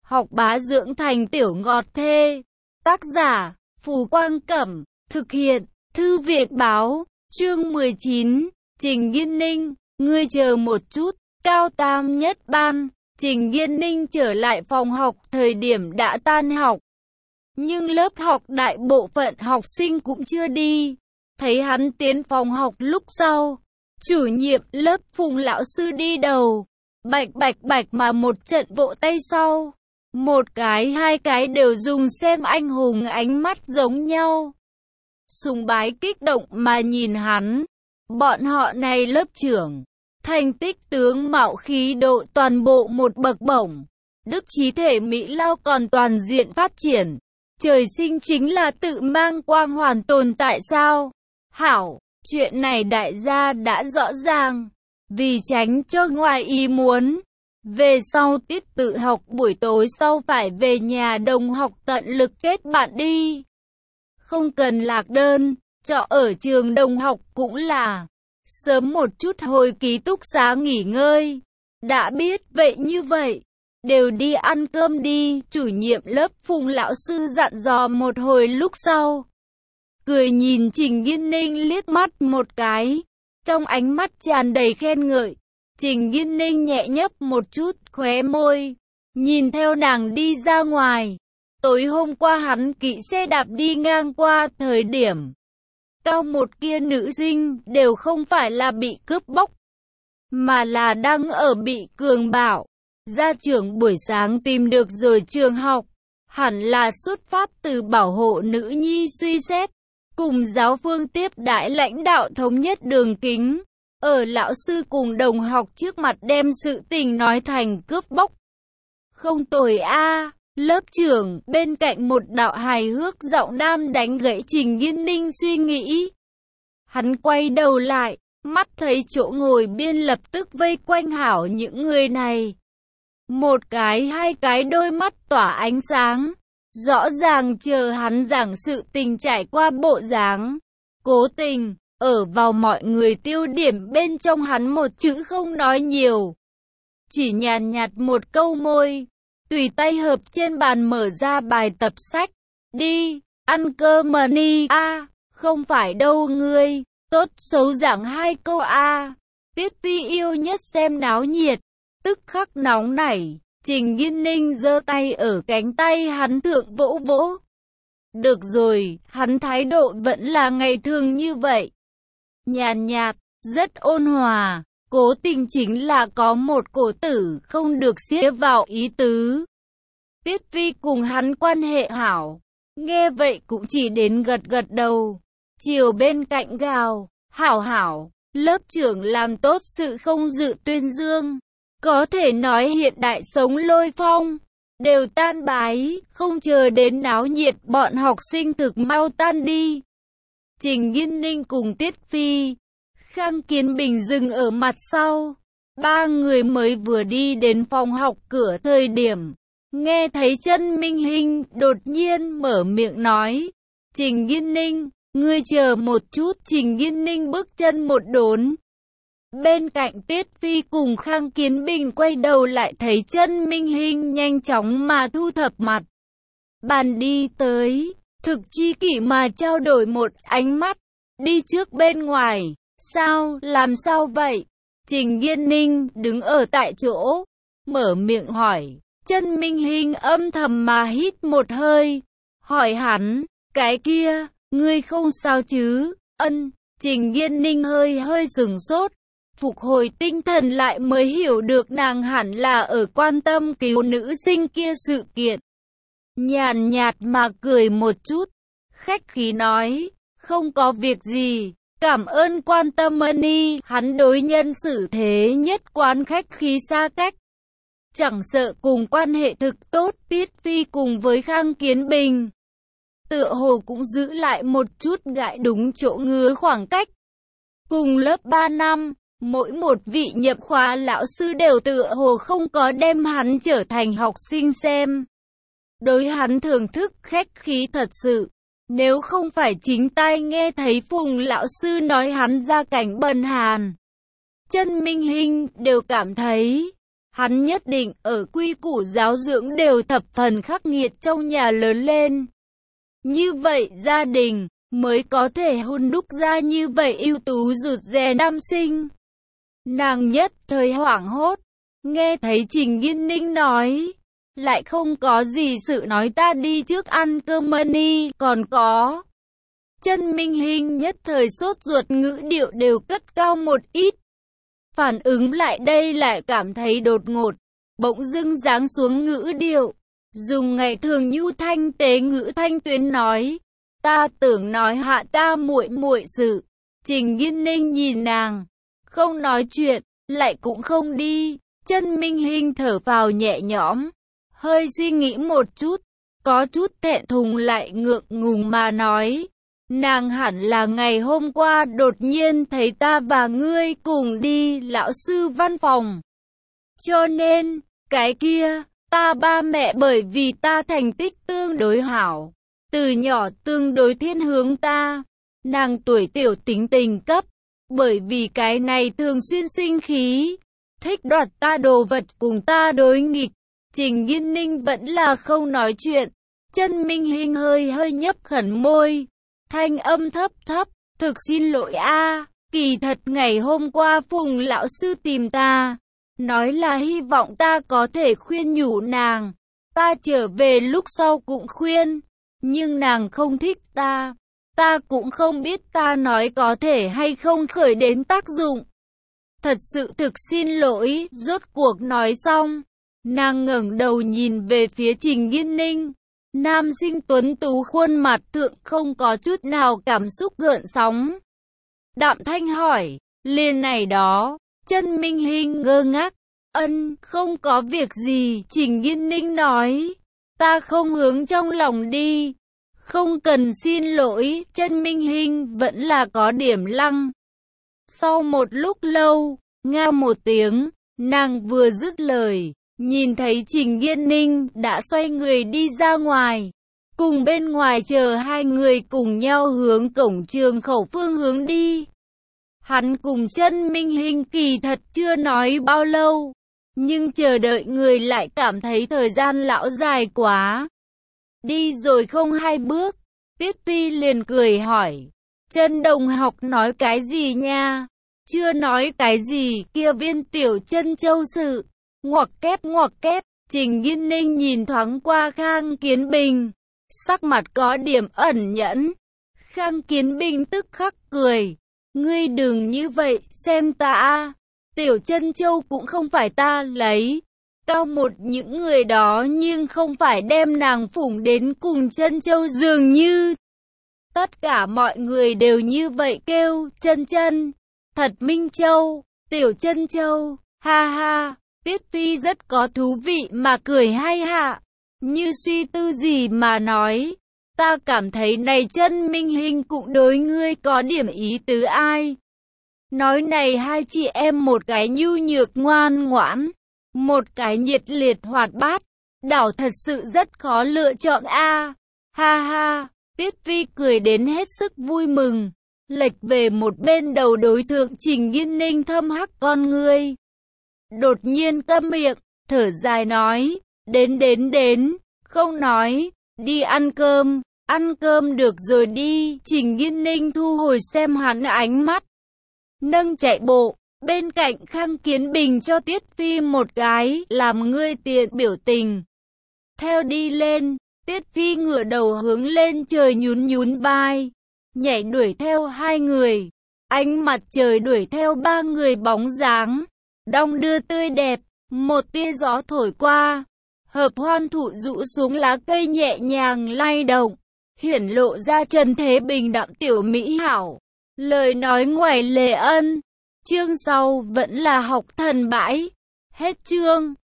học bá dưỡng thành tiểu ngọt thê. Tác giả, Phù Quang Cẩm, thực hiện, Thư viện Báo, chương 19, Trình Nghiên Ninh, ngươi chờ một chút, cao tam nhất ban, Trình Nghiên Ninh trở lại phòng học thời điểm đã tan học. Nhưng lớp học đại bộ phận học sinh cũng chưa đi. Thấy hắn tiến phòng học lúc sau, chủ nhiệm lớp Phùng lão sư đi đầu, bạch bạch bạch mà một trận vỗ tay sau. Một cái hai cái đều dùng xem anh hùng ánh mắt giống nhau. Sùng bái kích động mà nhìn hắn. Bọn họ này lớp trưởng, thành tích tướng mạo khí độ toàn bộ một bậc bổng. Đức trí thể Mỹ Lao còn toàn diện phát triển. Trời sinh chính là tự mang quang hoàn tồn tại sao? Hảo, chuyện này đại gia đã rõ ràng. Vì tránh cho ngoài ý muốn, về sau tiết tự học buổi tối sau phải về nhà đồng học tận lực kết bạn đi. Không cần lạc đơn, trọ ở trường đồng học cũng là sớm một chút hồi ký túc xá nghỉ ngơi. Đã biết vậy như vậy, đều đi ăn cơm đi, chủ nhiệm lớp Phùng lão sư dặn dò một hồi lúc sau. Cười nhìn Trình Nghiên Ninh liếc mắt một cái, trong ánh mắt tràn đầy khen ngợi. Trình Nghiên Ninh nhẹ nhấp một chút khóe môi, nhìn theo nàng đi ra ngoài. Tối hôm qua hắn kỵ xe đạp đi ngang qua thời điểm cao một kia nữ sinh đều không phải là bị cướp bóc, mà là đang ở bị cường bạo. Gia trưởng buổi sáng tìm được rồi trường học, hẳn là xuất phát từ bảo hộ nữ nhi suy xét, cùng giáo phương tiếp đãi lãnh đạo thống nhất đường kính. Ở lão sư cùng đồng học trước mặt đem sự tình nói thành cướp bóc. Không tồi a. Lớp trưởng bên cạnh một đạo hài hước giọng nam đánh gãy Trình Nghiên Ninh suy nghĩ. Hắn quay đầu lại, mắt thấy chỗ ngồi biên lập tức vây quanh hảo những người này. Một cái hai cái đôi mắt tỏa ánh sáng, rõ ràng chờ hắn giảng sự tình trải qua bộ dáng. Cố tình, ở vào mọi người tiêu điểm bên trong hắn một chữ không nói nhiều. Chỉ nhàn nhạt một câu môi, tùy tay hợp trên bàn mở ra bài tập sách. Đi, ăn cơm mà đi a. Không phải đâu ngươi, tốt xấu giảng hai câu a. Tiết Phi yêu nhất xem náo nhiệt, tức khắc nóng nảy. Trình Nghiên Ninh giơ tay ở cánh tay hắn thượng vỗ vỗ. Được rồi, hắn thái độ vẫn là ngày thường như vậy. Nhàn nhạt, rất ôn hòa, cố tình chính là có một cổ tử không được xía vào ý tứ. Tiết Vi cùng hắn quan hệ hảo, nghe vậy cũng chỉ đến gật gật đầu. Chiều bên cạnh gào, hảo hảo, lớp trưởng làm tốt sự không dự tuyên dương. Có thể nói hiện đại sống lôi phong, đều tan bái, không chờ đến náo nhiệt bọn học sinh thực mau tan đi. Trình Nghiên Ninh cùng Tiết Phi, Khang Kiến Bình dừng ở mặt sau. Ba người mới vừa đi đến phòng học cửa thời điểm, nghe thấy Chân Minh Hinh đột nhiên mở miệng nói. Trình Nghiên Ninh, ngươi chờ một chút. Trình Nghiên Ninh bước chân một đốn. Bên cạnh Tiết Phi cùng Khang Kiến Bình quay đầu lại thấy Chân Minh Hinh nhanh chóng mà thu thập mặt bàn đi tới, thực chi kỷ mà trao đổi một ánh mắt. Đi trước bên ngoài. Sao, làm sao vậy? Trình Nghiên Ninh đứng ở tại chỗ, mở miệng hỏi. Chân Minh Hinh âm thầm mà hít một hơi, hỏi hắn, cái kia, ngươi không sao chứ? Ân. Trình Nghiên Ninh hơi sừng sốt, phục hồi tinh thần lại mới hiểu được nàng hẳn là ở quan tâm cứu nữ sinh kia sự kiện. Nhàn nhạt mà cười một chút, khách khí nói, không có việc gì, cảm ơn quan tâm ân. Hắn đối nhân xử thế nhất quán khách khí xa cách, chẳng sợ cùng quan hệ thực tốt. Tiết Phi cùng với Khang Kiến Bình tựa hồ cũng giữ lại một chút gãi đúng chỗ ngứa khoảng cách. Cùng lớp 3 năm, mỗi một vị nhập khóa lão sư đều tựa hồ không có đem hắn trở thành học sinh xem. Đối hắn thưởng thức khách khí thật sự. Nếu không phải chính tai nghe thấy Phùng lão sư nói hắn gia cảnh bần hàn, Chân Minh Hinh đều cảm thấy Hắn nhất định ở quy củ giáo dưỡng đều thập phần khắc nghiệt trong nhà lớn lên. Như vậy gia đình mới có thể hun đúc ra như vậy ưu tú rụt rè nam sinh. Nàng nhất thời hoảng hốt, nghe thấy Trình Nghiên Ninh nói, lại không có gì sự nói ta đi trước ăn cơm money, còn có. Chân Minh Hinh nhất thời sốt ruột, ngữ điệu đều cất cao một ít. Phản ứng lại đây lại cảm thấy đột ngột, bỗng dưng giáng xuống ngữ điệu, dùng ngày thường nhu thanh tế ngữ thanh tuyến nói, ta tưởng nói hạ ta muội muội sự. Trình Nghiên Ninh nhìn nàng, không nói chuyện, lại cũng không đi. Chân Minh Hinh thở vào nhẹ nhõm, hơi suy nghĩ một chút, có chút thẹn thùng lại ngượng ngùng mà nói, nàng hẳn là ngày hôm qua đột nhiên thấy ta và ngươi cùng đi lão sư văn phòng. Cho nên, cái kia, ta ba mẹ bởi vì ta thành tích tương đối hảo, từ nhỏ tương đối thiên hướng ta, nàng tuổi tiểu tính tình cấp, bởi vì cái này thường xuyên sinh khí, thích đoạt ta đồ vật cùng ta đối nghịch. Trình Nghiên Ninh vẫn là không nói chuyện. Chân Minh Hinh hơi nhấp khẩn môi, thanh âm thấp thấp, thực xin lỗi a, kỳ thật ngày hôm qua Phùng lão sư tìm ta, nói là hy vọng ta có thể khuyên nhủ nàng, ta trở về lúc sau cũng khuyên, nhưng nàng không thích ta, ta cũng không biết ta nói có thể hay không khởi đến tác dụng. Thật sự thực xin lỗi. Rốt cuộc nói xong, nàng ngẩng đầu nhìn về phía Trình Nghiên Ninh. Nam sinh tuấn tú khuôn mặt thượng không có chút nào cảm xúc gợn sóng. Đạm thanh hỏi, liền này đó. Chân Minh Hinh ngơ ngác, không có việc gì. Trình Nghiên Ninh nói, ta không hướng trong lòng đi, không cần xin lỗi. Chân Minh Hinh vẫn là có điểm lăng. Sau một lúc lâu, nga một tiếng, nàng vừa dứt lời, nhìn thấy Trình Nghiên Ninh đã xoay người đi ra ngoài, cùng bên ngoài chờ hai người cùng nhau hướng cổng trường khẩu phương hướng đi. Hắn cùng Chân Minh Hinh kỳ thật chưa nói bao lâu, nhưng chờ đợi người lại cảm thấy thời gian lão dài quá. Đi rồi không hai bước, Tiết Phi liền cười hỏi, Chân đồng học nói cái gì nha? Chưa nói cái gì, kia viên tiểu chân châu sự. Ngoặc kép, Trình Nghiên Ninh nhìn thoáng qua Khang Kiến Bình, sắc mặt có điểm ẩn nhẫn. Khang Kiến Bình tức khắc cười, ngươi đừng như vậy, xem ta, tiểu chân châu cũng không phải ta lấy. Cao một những người đó nhưng không phải đem nàng phủng đến cùng chân châu dường như. Tất cả mọi người đều như vậy kêu, chân, thật Minh Châu, tiểu chân châu, ha ha. Tiết Phi rất có thú vị mà cười hay hạ, như suy tư gì mà nói, ta cảm thấy này Chân Minh Hinh cũng đối ngươi có điểm ý tứ ai. Nói này hai chị em một cái nhu nhược ngoan ngoãn, một cái nhiệt liệt hoạt bát, đảo thật sự rất khó lựa chọn a. Ha ha, Tiết Phi cười đến hết sức vui mừng, lệch về một bên đầu đối tượng Trình Nghiên Ninh thâm hắc con ngươi. Đột nhiên câm miệng, thở dài nói, đến, không nói, đi ăn cơm được rồi đi. Trình Nghiên Ninh thu hồi xem hắn ánh mắt, nâng chạy bộ, bên cạnh Khang Kiến Bình cho Tiết Phi một cái, làm ngươi tiện biểu tình. Theo đi lên, Tiết Phi ngửa đầu hướng lên trời nhún vai, nhảy đuổi theo hai người, ánh mặt trời đuổi theo ba người bóng dáng. Đong đưa tươi đẹp, một tia gió thổi qua, hợp hoan thụ rũ xuống lá cây nhẹ nhàng lay động, hiển lộ ra trần thế bình đạm tiểu mỹ hảo. Lời nói ngoài lề ân, chương sau vẫn là học thần bãi. Hết chương.